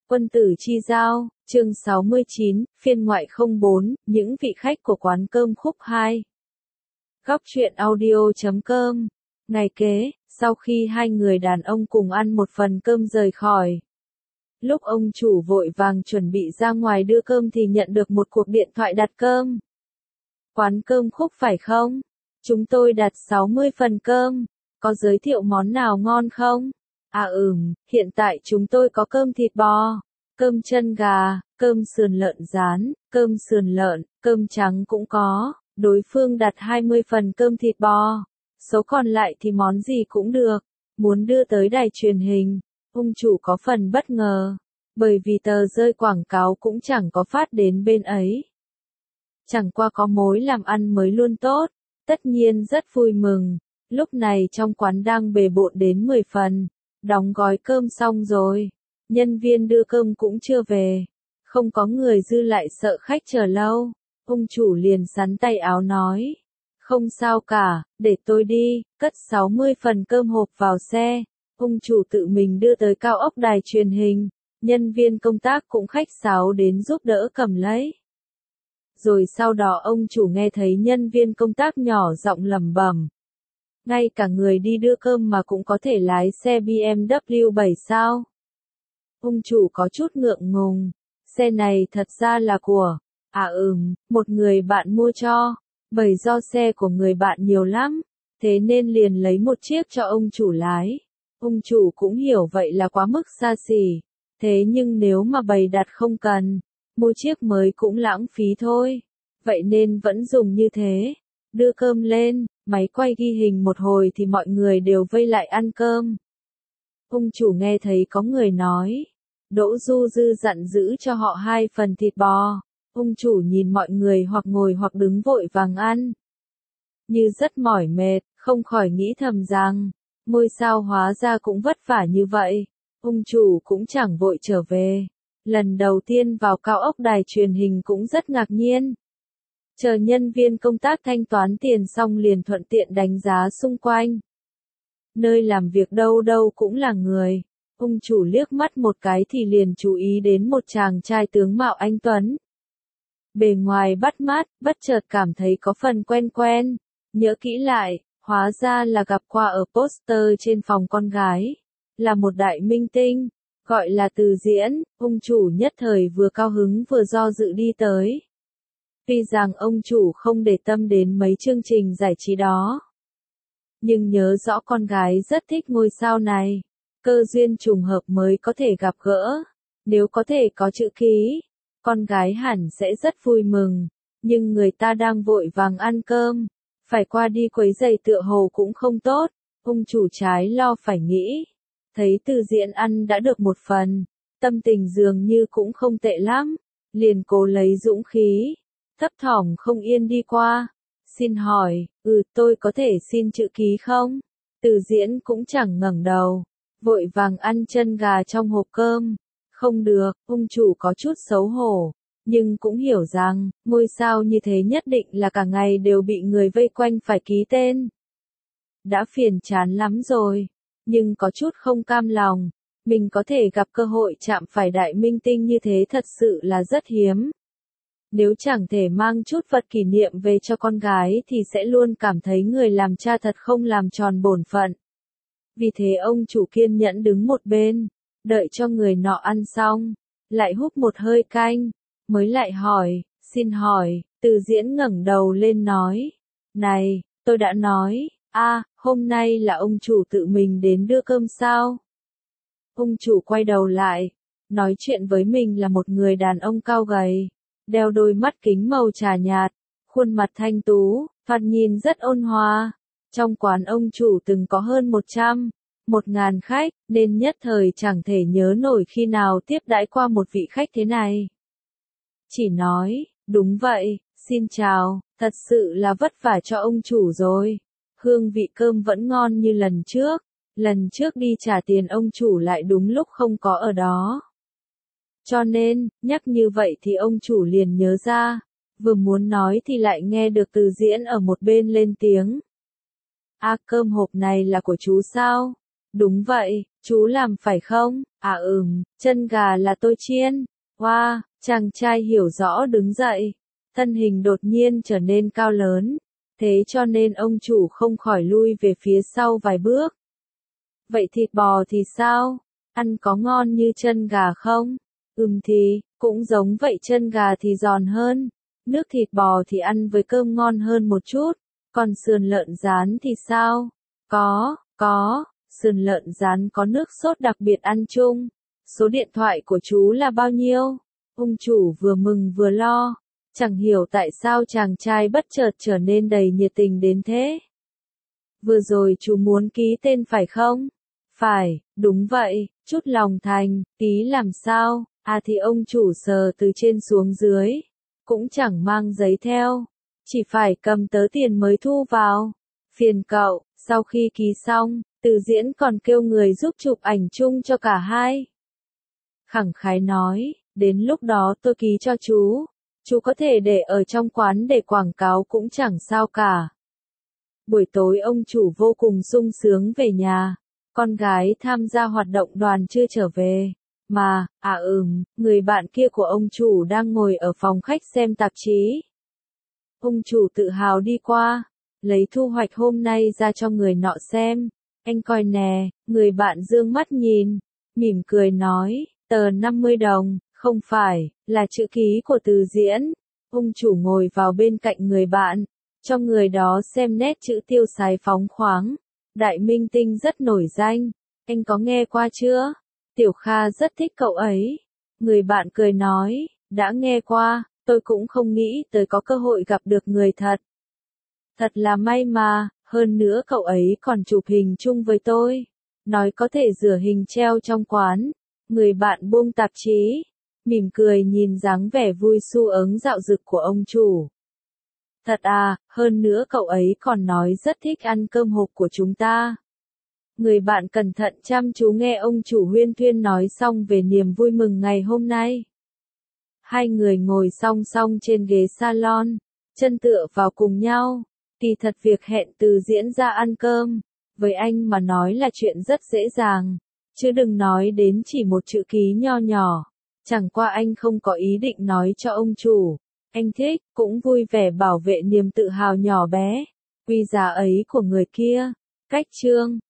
Quân tử chi giao, chương 69, phiên ngoại 04, những vị khách của quán cơm Khúc 2. Góc truyện audio.com. Ngày kế, sau khi hai người đàn ông cùng ăn một phần cơm rời khỏi. Lúc ông chủ vội vàng chuẩn bị ra ngoài đưa cơm thì nhận được một cuộc điện thoại đặt cơm. Quán cơm Khúc phải không? Chúng tôi đặt 60 phần cơm, có giới thiệu món nào ngon không? Hiện tại chúng tôi có cơm thịt bò, cơm chân gà, cơm sườn lợn rán, cơm sườn lợn, cơm trắng cũng có. Đối phương đặt 20 phần cơm thịt bò, số còn lại thì món gì cũng được, muốn đưa tới đài truyền hình. Ông chủ có phần bất ngờ, bởi vì tờ rơi quảng cáo cũng chẳng có phát đến bên ấy. Chẳng qua có mối làm ăn mới luôn tốt, tất nhiên rất vui mừng. Lúc này trong quán đang bề bộn đến 10 phần, đóng gói cơm xong rồi, nhân viên đưa cơm cũng chưa về, không có người dư lại sợ khách chờ lâu. Ông chủ liền sắn tay áo nói, không sao cả, để tôi đi, cất 60 phần cơm hộp vào xe. Ông chủ tự mình đưa tới cao ốc đài truyền hình, nhân viên công tác cũng khách sáo đến giúp đỡ cầm lấy. Rồi sau đó ông chủ nghe thấy nhân viên công tác nhỏ giọng lẩm bẩm. Ngay cả người đi đưa cơm mà cũng có thể lái xe BMW 7 sao? Ông chủ có chút ngượng ngùng, xe này thật ra là của, một người bạn mua cho, bởi do xe của người bạn nhiều lắm, thế nên liền lấy một chiếc cho ông chủ lái. Ông chủ cũng hiểu vậy là quá mức xa xỉ, thế nhưng nếu mà bày đặt không cần, mua chiếc mới cũng lãng phí thôi, vậy nên vẫn dùng như thế. Đưa cơm lên, máy quay ghi hình một hồi thì mọi người đều vây lại ăn cơm. Ông chủ nghe thấy có người nói, Đỗ Du Dư dặn giữ cho họ 2 phần thịt bò. Ông chủ nhìn mọi người hoặc ngồi hoặc đứng vội vàng ăn, như rất mỏi mệt, không khỏi nghĩ thầm rằng, ngôi sao hóa ra cũng vất vả như vậy. Ông chủ cũng chẳng vội trở về, lần đầu tiên vào cao ốc đài truyền hình cũng rất ngạc nhiên. Chờ nhân viên công tác thanh toán tiền xong liền thuận tiện đánh giá xung quanh. Nơi làm việc đâu đâu cũng là người. Ông chủ liếc mắt một cái thì liền chú ý đến một chàng trai tướng mạo anh tuấn. Bề ngoài bắt mắt, bất chợt cảm thấy có phần quen quen. Nhớ kỹ lại, hóa ra là gặp qua ở poster trên phòng con gái. Là một đại minh tinh, gọi là Từ Diễn. Ông chủ nhất thời vừa cao hứng vừa do dự đi tới. Tuy rằng ông chủ không để tâm đến mấy chương trình giải trí đó, nhưng nhớ rõ con gái rất thích ngôi sao này. Cơ duyên trùng hợp mới có thể gặp gỡ. Nếu có thể có chữ ký, con gái hẳn sẽ rất vui mừng. Nhưng người ta đang vội vàng ăn cơm, phải qua đi quấy rầy tựa hồ cũng không tốt. Ông chủ trái lo phải nghĩ. Thấy Từ Diễn ăn đã được một phần, tâm tình dường như cũng không tệ lắm. Liền cố lấy dũng khí, thấp thỏm không yên đi qua. Xin hỏi, tôi có thể xin chữ ký không? Từ Diễn cũng chẳng ngẩng đầu, vội vàng ăn chân gà trong hộp cơm. Không được, ông chủ có chút xấu hổ, nhưng cũng hiểu rằng, ngôi sao như thế nhất định là cả ngày đều bị người vây quanh phải ký tên. Đã phiền chán lắm rồi, nhưng có chút không cam lòng, mình có thể gặp cơ hội chạm phải đại minh tinh như thế thật sự là rất hiếm. Nếu chẳng thể mang chút vật kỷ niệm về cho con gái thì sẽ luôn cảm thấy người làm cha thật không làm tròn bổn phận. Vì thế ông chủ kiên nhẫn đứng một bên, đợi cho người nọ ăn xong, lại húp một hơi canh, mới lại hỏi, xin hỏi. Từ Diễn ngẩng đầu lên nói, này, tôi đã nói, hôm nay là ông chủ tự mình đến đưa cơm sao? Ông chủ quay đầu lại, nói chuyện với mình là một người đàn ông cao gầy, đeo đôi mắt kính màu trà nhạt, khuôn mặt thanh tú, thoạt nhìn rất ôn hòa. Trong quán ông chủ từng có hơn 100.000 khách, nên nhất thời chẳng thể nhớ nổi khi nào tiếp đãi qua một vị khách thế này. Chỉ nói, đúng vậy, xin chào, thật sự là vất vả cho ông chủ rồi. Hương vị cơm vẫn ngon như lần trước đi trả tiền ông chủ lại đúng lúc không có ở đó. Cho nên, nhắc như vậy thì ông chủ liền nhớ ra, vừa muốn nói thì lại nghe được Từ Diễn ở một bên lên tiếng. Cơm hộp này là của chú sao? Đúng vậy, chú làm phải không? À chân gà là tôi chiên. Wow, chàng trai hiểu rõ đứng dậy. Thân hình đột nhiên trở nên cao lớn. Thế cho nên ông chủ không khỏi lui về phía sau vài bước. Vậy thịt bò thì sao? Ăn có ngon như chân gà không? Thì, cũng giống vậy, chân gà thì giòn hơn. Nước thịt bò thì ăn với cơm ngon hơn một chút. Còn sườn lợn rán thì sao? Có, sườn lợn rán có nước sốt đặc biệt ăn chung. Số điện thoại của chú là bao nhiêu? Ông chủ vừa mừng vừa lo. Chẳng hiểu tại sao chàng trai bất chợt trở nên đầy nhiệt tình đến thế. Vừa rồi chú muốn ký tên phải không? Phải, đúng vậy, chút lòng thành, ký làm sao? À thì ông chủ sờ từ trên xuống dưới. Cũng chẳng mang giấy theo. Chỉ phải cầm tớ tiền mới thu vào. Phiền cậu, sau khi ký xong, Từ Diễn còn kêu người giúp chụp ảnh chung cho cả hai. Khẳng khái nói, đến lúc đó tôi ký cho chú. Chú có thể để ở trong quán để quảng cáo cũng chẳng sao cả. Buổi tối ông chủ vô cùng sung sướng về nhà. Con gái tham gia hoạt động đoàn chưa trở về. Mà, người bạn kia của ông chủ đang ngồi ở phòng khách xem tạp chí. Ông chủ tự hào đi qua, lấy thu hoạch hôm nay ra cho người nọ xem. Anh coi nè, người bạn dương mắt nhìn, mỉm cười nói, tờ 50 đồng, không phải, là chữ ký của Từ Diễn. Ông chủ ngồi vào bên cạnh người bạn, cho người đó xem nét chữ tiêu sái phóng khoáng. Đại minh tinh rất nổi danh, anh có nghe qua chưa? Tiểu Kha rất thích cậu ấy. Người bạn cười nói, đã nghe qua, tôi cũng không nghĩ tới có cơ hội gặp được người thật. Thật là may mà, hơn nữa cậu ấy còn chụp hình chung với tôi. Nói có thể rửa hình treo trong quán. Người bạn buông tạp chí, mỉm cười nhìn dáng vẻ vui xu ớn dạo dực của ông chủ. Thật à, hơn nữa cậu ấy còn nói rất thích ăn cơm hộp của chúng ta. Người bạn cẩn thận chăm chú nghe ông chủ huyên thuyên nói xong về niềm vui mừng ngày hôm nay. Hai người ngồi song song trên ghế salon, chân tựa vào cùng nhau. Kỳ thật việc hẹn Từ Diễn ra ăn cơm, với anh mà nói là chuyện rất dễ dàng, chứ đừng nói đến chỉ một chữ ký nho nhỏ. Chẳng qua anh không có ý định nói cho ông chủ. Anh thích, cũng vui vẻ bảo vệ niềm tự hào nhỏ bé, quý giá ấy của người kia. Cách chương